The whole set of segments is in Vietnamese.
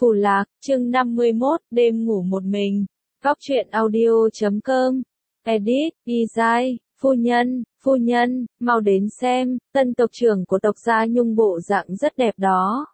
Phù Lạc, chương 51, đêm ngủ một mình. Góc truyện audio.com. Edit, Izai, phu nhân, mau đến xem, tân tộc trưởng của tộc Gia Nhung bộ dạng rất đẹp đó.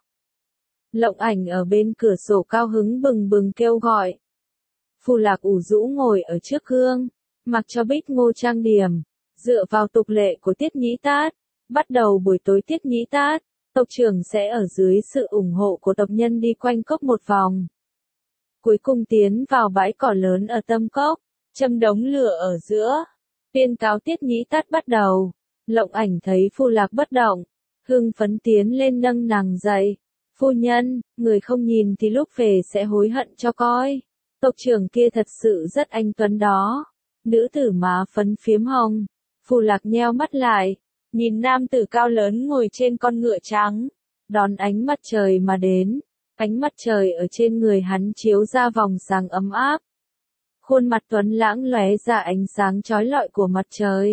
Lộng Ảnh ở bên cửa sổ cao hứng bừng bừng kêu gọi. Phù Lạc ủ rũ ngồi ở trước gương, mặc cho Bích Ngô trang điểm, dựa vào tục lệ của Tiết Nhĩ Tát. Bắt đầu buổi tối Tiết Nhĩ Tát, tộc trưởng sẽ ở dưới sự ủng hộ của tộc nhân đi quanh cốc một vòng. Cuối cùng tiến vào bãi cỏ lớn ở tâm cốc, châm đống lửa ở giữa. Tuyên cáo Tiết Nhĩ Tát bắt đầu. Lộng Ảnh thấy Phù Lạc bất động, hưng phấn tiến lên nâng nàng dậy. Phu nhân, người không nhìn thì lúc về sẽ hối hận cho coi. Tộc trưởng kia thật sự rất anh tuấn đó. Nữ tử má phấn phiếm hồng. Phù Lạc nheo mắt lại, nhìn nam tử cao lớn ngồi trên con ngựa trắng, đón ánh mặt trời mà đến. Ánh mặt trời ở trên người hắn chiếu ra vòng sáng ấm áp. Khuôn mặt tuấn lãng lóe ra ánh sáng chói lọi của mặt trời.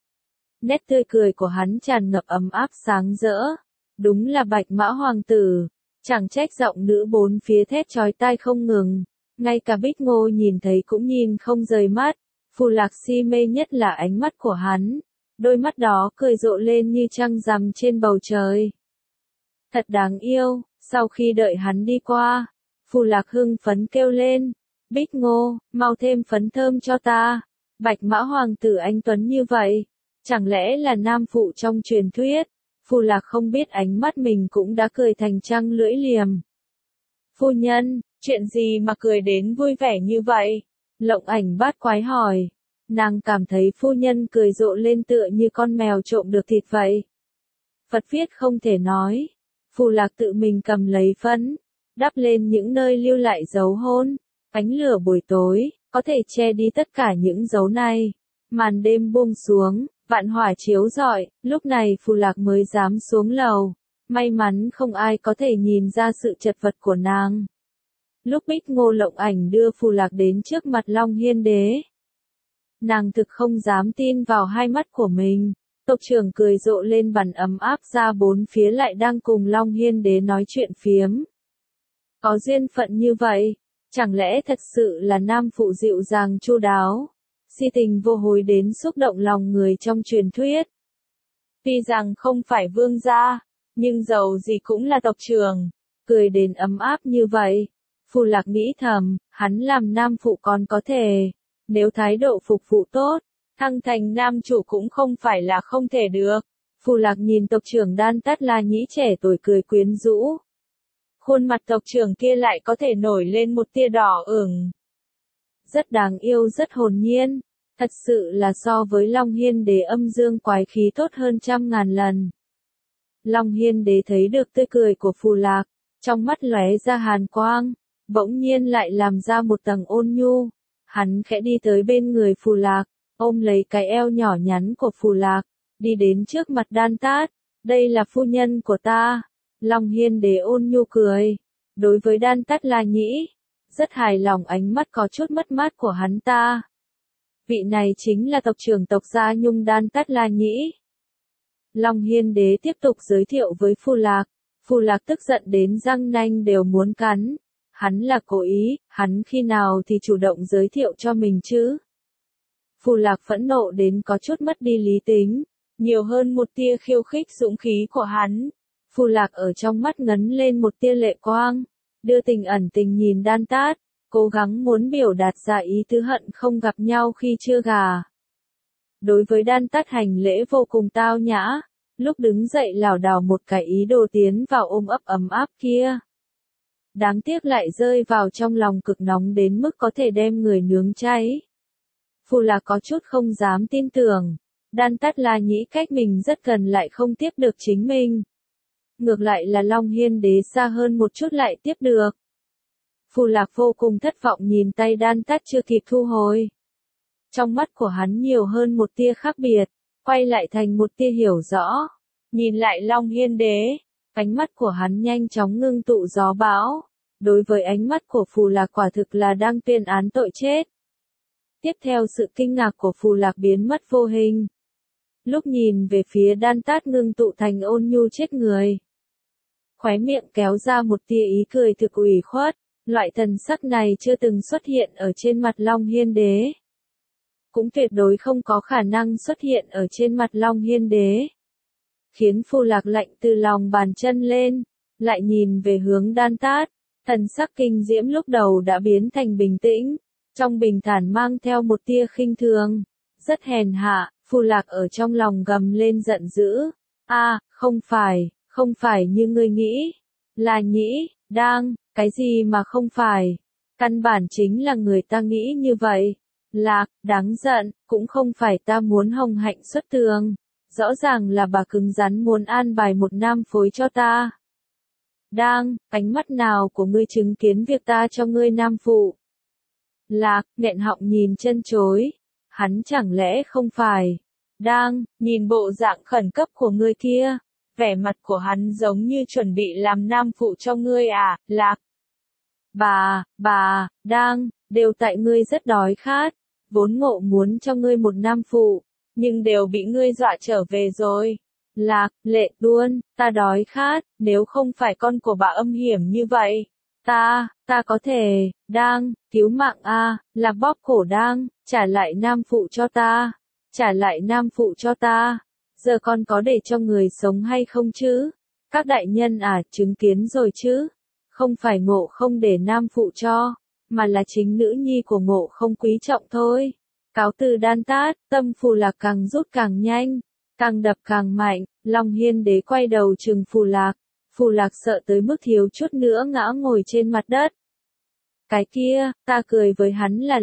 Nét tươi cười của hắn tràn ngập ấm áp sáng rỡ. Đúng là Bạch Mã Hoàng tử. Chẳng trách giọng nữ bốn phía thét chói tai không ngừng. Ngay cả Bích Ngô nhìn thấy cũng nhìn không rời mắt. Phù Lạc si mê nhất là ánh mắt của hắn. Đôi mắt đó cười rộ lên như trăng rằm trên bầu trời. Thật đáng yêu. Sau khi đợi hắn đi qua, Phù Lạc hưng phấn kêu lên. Bích Ngô, mau thêm phấn thơm cho ta. Bạch Mã Hoàng tử anh tuấn như vậy. Chẳng lẽ là nam phụ trong truyền thuyết? Phù Lạc không biết ánh mắt mình cũng đã cười thành trăng lưỡi liềm. Phu nhân, chuyện gì mà cười đến vui vẻ như vậy? Lộng Ảnh bát quái hỏi. Nàng cảm thấy phu nhân cười rộ lên tựa như con mèo trộm được thịt vậy. Phật viết không thể nói. Phù Lạc tự mình cầm lấy phấn, đắp lên những nơi lưu lại dấu hôn. Ánh lửa buổi tối, có thể che đi tất cả những dấu này. Màn đêm buông xuống, vạn hỏa chiếu rọi, lúc này Phù Lạc mới dám xuống lầu. May mắn không ai có thể nhìn ra sự chật vật của nàng. Lúc Bích Ngô Lộng Ảnh đưa Phù Lạc đến trước mặt Long Hiên Đế. Nàng thực không dám tin vào hai mắt của mình. Tộc trưởng cười rộ lên bắn ấm áp ra bốn phía lại đang cùng Long Hiên Đế nói chuyện phiếm. Có duyên phận như vậy, chẳng lẽ thật sự là nam phụ dịu dàng chu đáo, si tình vô hối đến xúc động lòng người trong truyền thuyết. Tuy rằng không phải vương gia, nhưng dầu gì cũng là tộc trưởng, cười đến ấm áp như vậy. Phù Lạc nghĩ thầm, hắn làm nam phụ còn có thể, nếu thái độ phục vụ tốt, thăng thành nam chủ cũng không phải là không thể được. Phù Lạc nhìn tộc trưởng Đan Tát La Nhĩ trẻ tuổi cười quyến rũ. Khuôn mặt tộc trưởng kia lại có thể nổi lên một tia đỏ ửng. Rất đáng yêu rất hồn nhiên. Thật sự là so với Long Hiên Đế âm dương quái khí tốt hơn 100.000 lần. Long Hiên Đế thấy được tươi cười của Phù Lạc, trong mắt lóe ra hàn quang, bỗng nhiên lại làm ra một tầng ôn nhu. Hắn khẽ đi tới bên người Phù Lạc, ôm lấy cái eo nhỏ nhắn của Phù Lạc, đi đến trước mặt Đan Tát. Đây là phu nhân của ta. Long Hiên Đế ôn nhu cười. Đối với Đan Tát La Nhĩ, rất hài lòng ánh mắt có chút mất mát của hắn ta. Vị này chính là tộc trưởng tộc Gia Nhung Đan Tát La Nhĩ. Long Hiên Đế tiếp tục giới thiệu với Phù Lạc. Phù Lạc tức giận đến răng nanh đều muốn cắn. Hắn là cố ý, hắn khi nào thì chủ động giới thiệu cho mình chứ? Phù Lạc phẫn nộ đến có chút mất đi lý tính, nhiều hơn một tia khiêu khích dũng khí của hắn. Phù Lạc ở trong mắt ngấn lên một tia lệ quang, đưa tình ẩn tình nhìn Đan Tát, cố gắng muốn biểu đạt ra ý tứ hận không gặp nhau khi chưa gà. Đối với Đan Tát hành lễ vô cùng tao nhã, lúc đứng dậy lảo đảo một cái ý đồ tiến vào ôm ấp ấm áp kia. Đáng tiếc lại rơi vào trong lòng cực nóng đến mức có thể đem người nướng cháy. Phù Lạc có chút không dám tin tưởng, Đan Tát La Nhĩ cách mình rất gần lại không tiếp được chính mình. Ngược lại là Long Hiên Đế xa hơn một chút lại tiếp được. Phù Lạc vô cùng thất vọng nhìn tay Đan Tát chưa kịp thu hồi. Trong mắt của hắn nhiều hơn một tia khác biệt, quay lại thành một tia hiểu rõ. Nhìn lại Long Hiên Đế, ánh mắt của hắn nhanh chóng ngưng tụ gió bão. Đối với ánh mắt của Phù Lạc quả thực là đang tuyên án tội chết. Tiếp theo sự kinh ngạc của Phù Lạc biến mất vô hình. Lúc nhìn về phía Đan Tát ngưng tụ thành ôn nhu chết người. khóe miệng kéo ra một tia ý cười thực ủy khuất, loại thần sắc này chưa từng xuất hiện ở trên mặt Long Hiên Đế. Cũng tuyệt đối không có khả năng xuất hiện ở trên mặt Long Hiên Đế. Khiến Phù Lạc lạnh từ lòng bàn chân lên, lại nhìn về hướng Đan Tát, thần sắc kinh diễm lúc đầu đã biến thành bình tĩnh, trong bình thản mang theo một tia khinh thường, rất hèn hạ. Phù Lạc ở trong lòng gầm lên giận dữ, không phải như ngươi nghĩ, là Nhĩ, Đang, cái gì mà không phải, căn bản chính là người ta nghĩ như vậy. Lạc, đáng giận, cũng không phải ta muốn hồng hạnh xuất tường, rõ ràng là bà cứng rắn muốn an bài một nam phối cho ta. Đang, ánh mắt nào của ngươi chứng kiến việc ta cho ngươi nam phụ? Lạc, nghẹn họng nhìn chân chối, hắn chẳng lẽ không phải? Đang, nhìn bộ dạng khẩn cấp của ngươi kia, vẻ mặt của hắn giống như chuẩn bị làm nam phụ cho ngươi à, Lạc. Bà, Đang, đều tại ngươi rất đói khát, vốn Ngộ muốn cho ngươi một nam phụ, nhưng đều bị ngươi dọa trở về rồi. Lạc, Lệ Tuôn, ta đói khát, nếu không phải con của bà âm hiểm như vậy, ta có thể, Đang, cứu mạng a, là bóp cổ Đang, trả lại nam phụ cho ta, trả lại nam phụ cho ta, giờ con có để cho người sống hay không chứ? Các đại nhân chứng kiến rồi chứ? Không phải Ngộ không để nam phụ cho, mà là chính nữ nhi của Ngộ không quý trọng thôi. Cáo từ Đan Tát, tâm Phù Lạc càng rút càng nhanh, càng đập càng mạnh. Long Hiên Đế quay đầu trừng Phù Lạc. Phù Lạc sợ tới mức thiếu chút nữa ngã ngồi trên mặt đất. Cái kia, ta cười với hắn là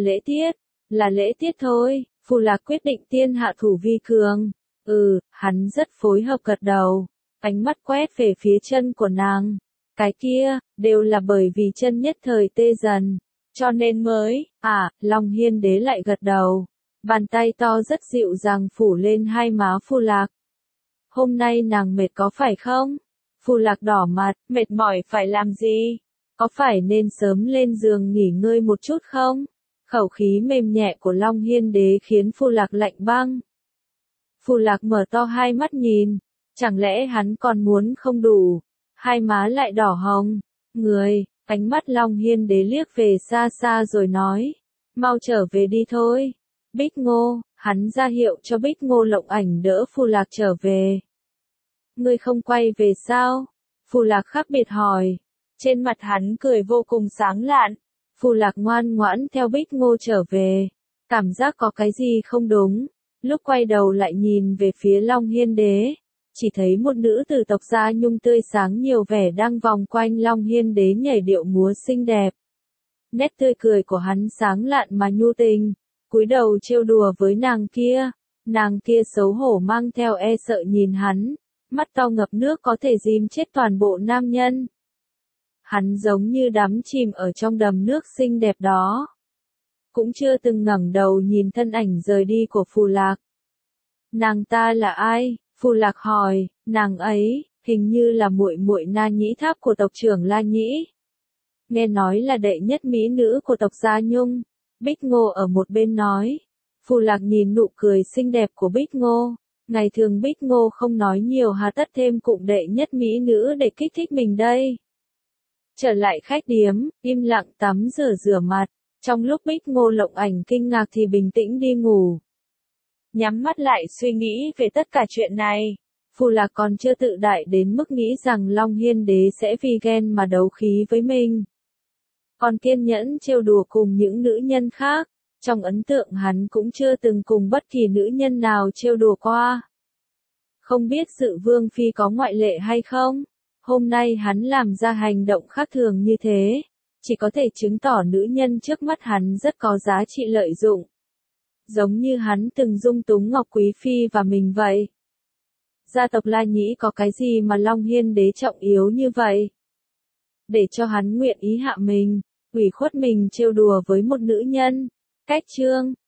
lễ tiết thôi. Phù Lạc quyết định tiên hạ thủ vi cường. Hắn rất phối hợp gật đầu, ánh mắt quét về phía chân của nàng. Cái kia, đều là bởi vì chân nhất thời tê dần, cho nên mới, Long Hiên Đế lại gật đầu. Bàn tay to rất dịu dàng phủ lên hai má Phù Lạc. Hôm nay nàng mệt có phải không? Phù Lạc đỏ mặt, mệt mỏi phải làm gì? Có phải nên sớm lên giường nghỉ ngơi một chút không? Khẩu khí mềm nhẹ của Long Hiên Đế khiến Phù Lạc lạnh băng. Phù Lạc mở to hai mắt nhìn, chẳng lẽ hắn còn muốn không đủ? Hai má lại đỏ hồng. Ánh mắt Long Hiên Đế liếc về xa xa rồi nói, mau trở về đi thôi. Bích Ngô, hắn ra hiệu cho Bích Ngô Lộng Ảnh đỡ Phù Lạc trở về. Ngươi không quay về sao? Phù Lạc khác biệt hỏi. Trên mặt hắn cười vô cùng sáng lạn. Phù Lạc ngoan ngoãn theo Bích Ngô trở về. Cảm giác có cái gì không đúng. Lúc quay đầu lại nhìn về phía Long Hiên Đế, chỉ thấy một nữ tử tộc Gia Nhung tươi sáng nhiều vẻ đang vòng quanh Long Hiên Đế nhảy điệu múa xinh đẹp. Nét tươi cười của hắn sáng lạn mà nhu tình, cúi đầu trêu đùa với nàng kia xấu hổ mang theo e sợ nhìn hắn, mắt to ngập nước có thể dìm chết toàn bộ nam nhân. Hắn giống như đắm chìm ở trong đầm nước xinh đẹp đó, cũng chưa từng ngẩng đầu nhìn thân ảnh rời đi của Phù Lạc. Nàng ta là ai? Phù Lạc hỏi. Nàng ấy, hình như là muội muội Na Nhĩ Tháp của tộc trưởng La Nhĩ. Nghe nói là đệ nhất mỹ nữ của tộc Gia Nhung. Bích Ngô ở một bên nói. Phù Lạc nhìn nụ cười xinh đẹp của Bích Ngô. Ngày thường Bích Ngô không nói nhiều hà tất thêm cụm đệ nhất mỹ nữ để kích thích mình đây. Trở lại khách điếm, im lặng tắm rửa mặt. Trong lúc Bích Ngô Lộng Ảnh kinh ngạc thì bình tĩnh đi ngủ. Nhắm mắt lại suy nghĩ về tất cả chuyện này. Phù Lạc còn chưa tự đại đến mức nghĩ rằng Long Hiên Đế sẽ vì ghen mà đấu khí với mình. Còn kiên nhẫn trêu đùa cùng những nữ nhân khác. Trong ấn tượng hắn cũng chưa từng cùng bất kỳ nữ nhân nào trêu đùa qua. Không biết Dự Vương Phi có ngoại lệ hay không? Hôm nay hắn làm ra hành động khác thường như thế, chỉ có thể chứng tỏ nữ nhân trước mắt hắn rất có giá trị lợi dụng. Giống như hắn từng dung túng Ngọc Quý Phi và mình vậy. Gia tộc La Nhĩ có cái gì mà Long Hiên Đế trọng yếu như vậy? Để cho hắn nguyện ý hạ mình, ủy khuất mình trêu đùa với một nữ nhân. Cách chương